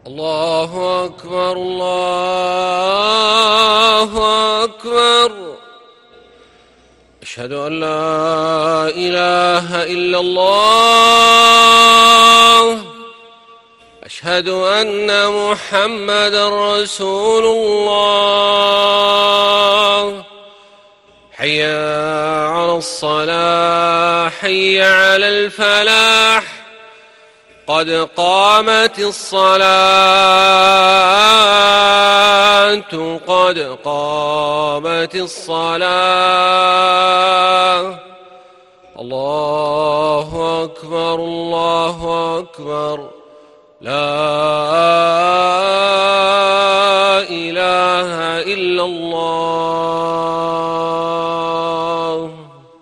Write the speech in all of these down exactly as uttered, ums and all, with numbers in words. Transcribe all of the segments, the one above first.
الله أكبر الله أكبر. أشهد أن لا إله إلا الله. أشهد أن محمدا رسول الله. حي على الصلاة حي على الفلاح. قد قامت الصلاة قد قامت الصلاة. الله أكبر الله أكبر. لا إله إلا الله.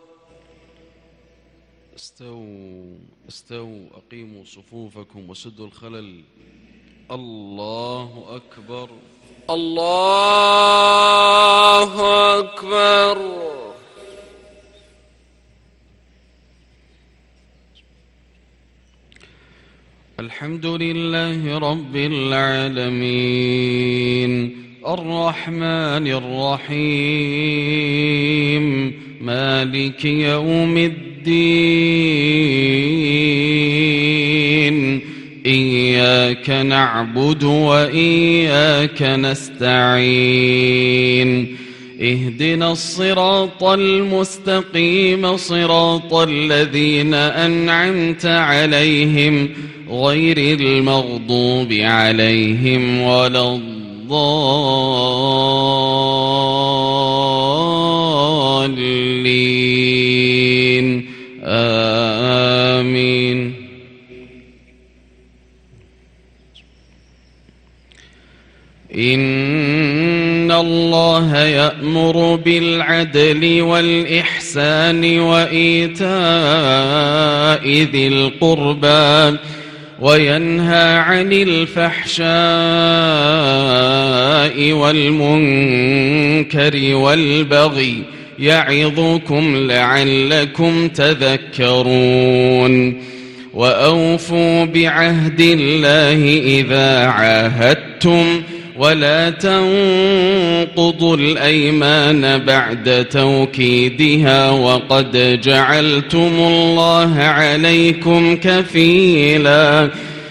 استووا استووا أقيموا صفوفكم وسدوا الخلل. الله أكبر الله أكبر. الحمد لله رب العالمين الرحمن الرحيم مالك يوم الدين. إياك نعبد وإياك نستعين. اهدنا الصراط المستقيم صراط الذين أنعمت عليهم غير المغضوب عليهم ولا الضالين. آمين. إن الله يأمر بالعدل والإحسان وإيتاء ذي القربى وينهى عن الفحشاء والمنكر والبغي يعظكم لعلكم تذكرون. وأوفوا بعهد الله إذا عاهدتم ولا تنقضوا الأيمان بعد توكيدها وقد جعلتم الله عليكم كفيلا.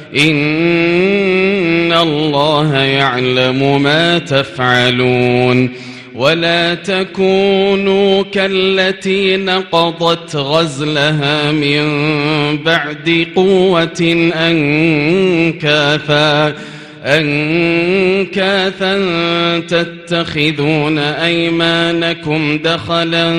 إن الله يعلم ما تفعلون. ولا تكونوا كالتي نقضت غزلها من بعد قوة أنكاثا أنكاثا تتخذون أيمانكم دخلا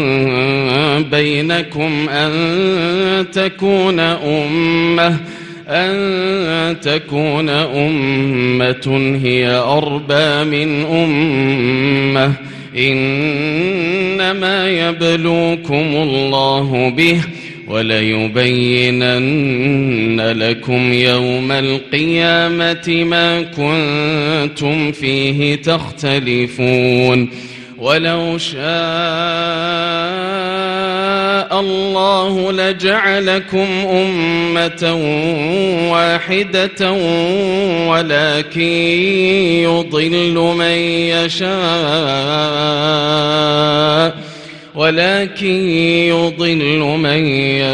بينكم أن تكون أمة أن تكون أمة هي أربى من أمة. إنما يبلوكم الله به وليبينن لكم يوم القيامة ما كنتم فيه تختلفون. ولو شاء الله لجعلكم أمة واحدة ولكن يضل من يشاء ولكن يضل من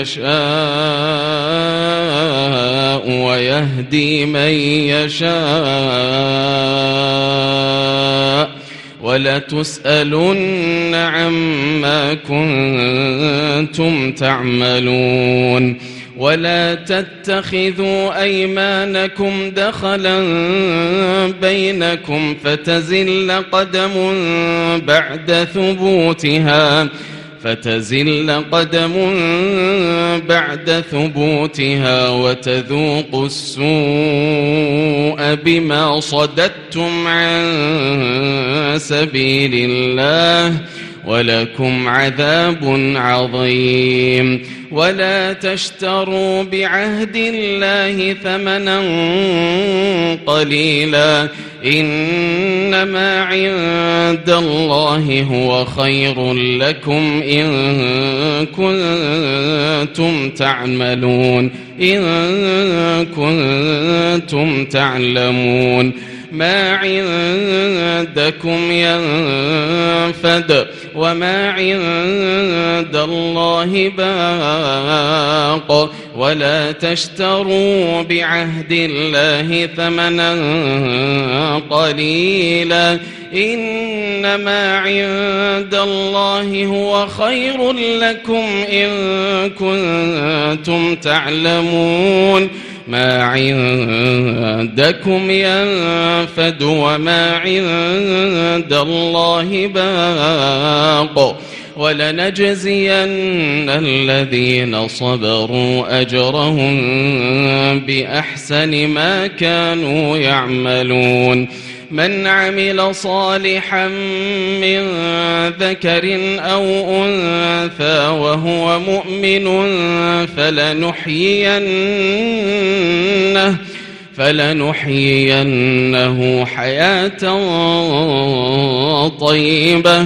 يشاء ويهدي من يشاء ولتسألن عما كنتم تعملون. ولا تتخذوا أيمانكم دخلا بينكم فتزل قدم بعد ثبوتها فتزل قدم بعد ثبوتها وتذوقوا السوء بما صددتم عن سبيل الله ولكم عذاب عظيم. ولا تشتروا بعهد الله ثمنا قليلا إنما عند الله هو خير لكم إن كنتم تعملون إن كنتم تعلمون ما عندكم ينفد وما عند الله باق ولا تشتروا بعهد الله ثمنا قليلا إنما عند الله هو خير لكم إن كنتم تعلمون ما عندكم ينفد وما عند الله باق ولنجزين الذين صبروا أجرهم بأحسن ما كانوا يعملون من عمل صالحا من ذكر أو أنثى وهو مؤمن فلنحيينه فلنحيينه حياة طيبة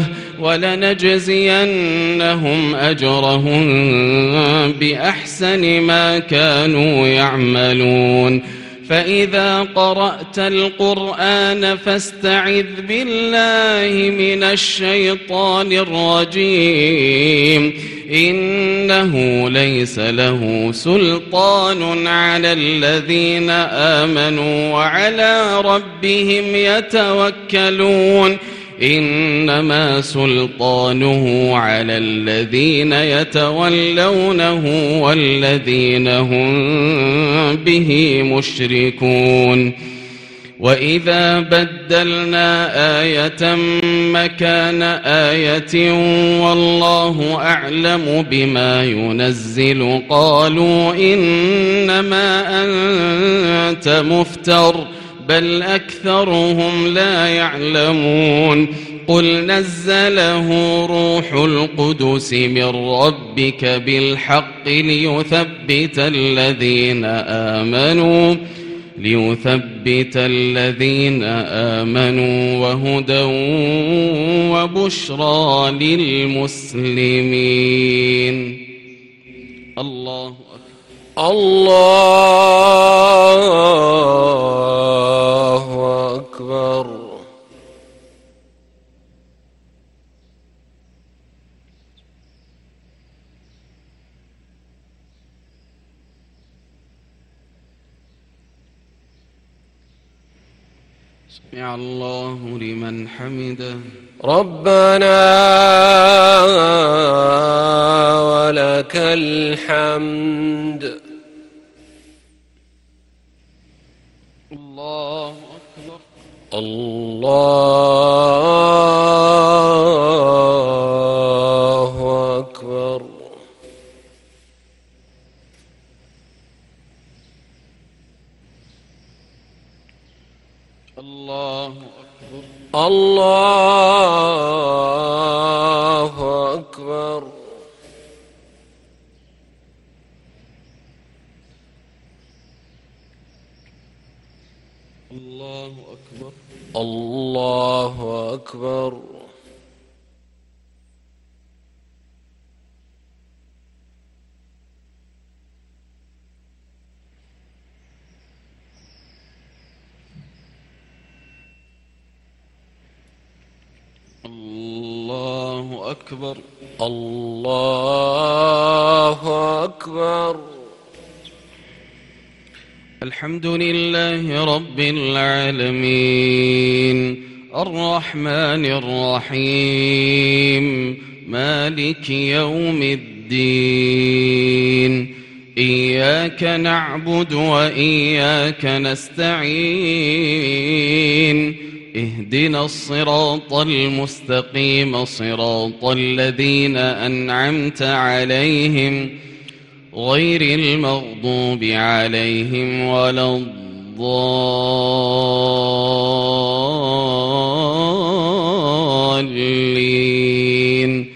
ولنجزينهم أجرهم بأحسن ما كانوا يعملون فإذا قرأت القرآن فاستعذ بالله من الشيطان الرجيم إنه ليس له سلطان على الذين آمنوا وعلى ربهم يتوكلون إنما سلطانه على الذين يتولونه والذين هم به مشركون وإذا بدلنا آية مكان آية والله أعلم بما ينزل قالوا إنما أنت مفتر بل أكثرهم لا يعلمون قل نزله روح القدس من ربك بالحق ليثبت الذين آمنوا ليثبت الذين آمنوا وهدى وبشرى للمسلمين. الله أكبر. الله أكبر. سمع الله لمن حمده. ربنا ولك الحمد. الله أكبر. الله أكبر. الله أكبر. الله أكبر. الله أكبر. الله أكبر. الله أكبر. الله أكبر. الحمد لله رب العالمين الرحمن الرحيم مالك يوم الدين إياك نعبد وإياك نستعين اهدنا الصراط المستقيم صراط الذين أنعمت عليهم غير المغضوب عليهم ولا الضالين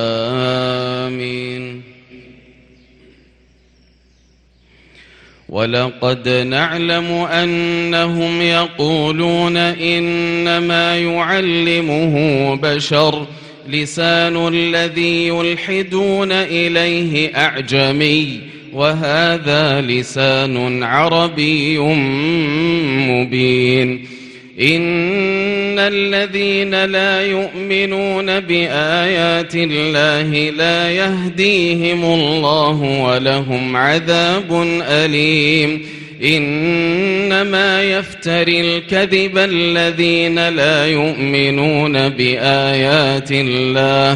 آمين. ولقد نعلم أنهم يقولون إنما يعلمه بشر لسان الذي يلحدون إليه أعجمي وهذا لسان عربي مبين إن الذين لا يؤمنون بآيات الله لا يهديهم الله ولهم عذاب أليم إنما يفتري الكذب الذين لا يؤمنون بآيات الله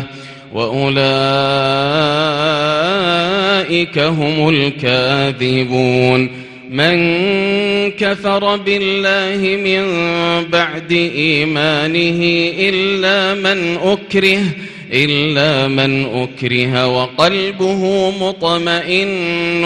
وأولئك هم الكاذبون من كفر بالله من بعد إيمانه إلا من أكره إلا من أكره وقلبه مطمئن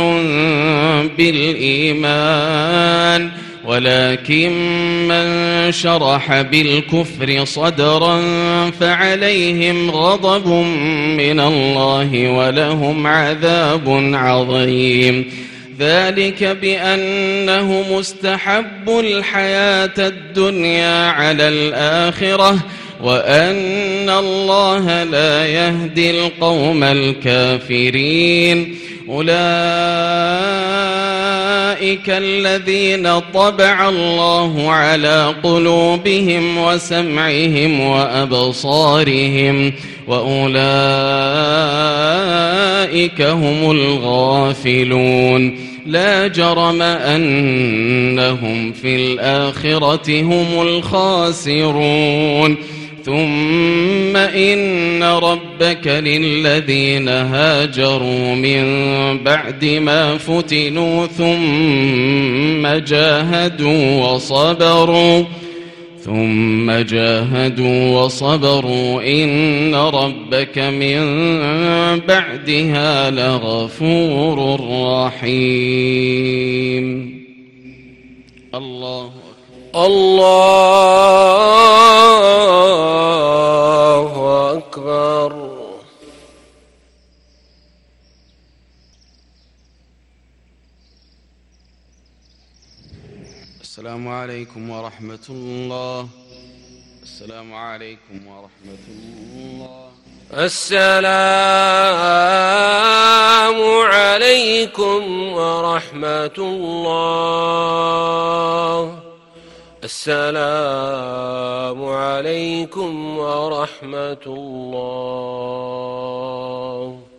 بالإيمان ولكن من شرح بالكفر صدرا فعليهم غضب من الله ولهم عذاب عظيم ذلك بأنه مستحب الحياة الدنيا على الآخرة وأن الله لا يهدي القوم الكافرين أولئك الذين طبع الله على قلوبهم وسمعهم وأبصارهم وأولئك هم الغافلون لا جرم أنهم في الآخرة هم الخاسرون ثم إن ربك للذين هاجروا من بعد ما فتنوا ثم جاهدوا وصبروا ثم جاهدوا وصبروا إن ربك من بعدها لغفور رحيم. الله أكبر. الله أكبر. السلام عليكم ورحمة الله. السلام عليكم ورحمة الله. السلام عليكم ورحمة الله. السلام عليكم ورحمة الله.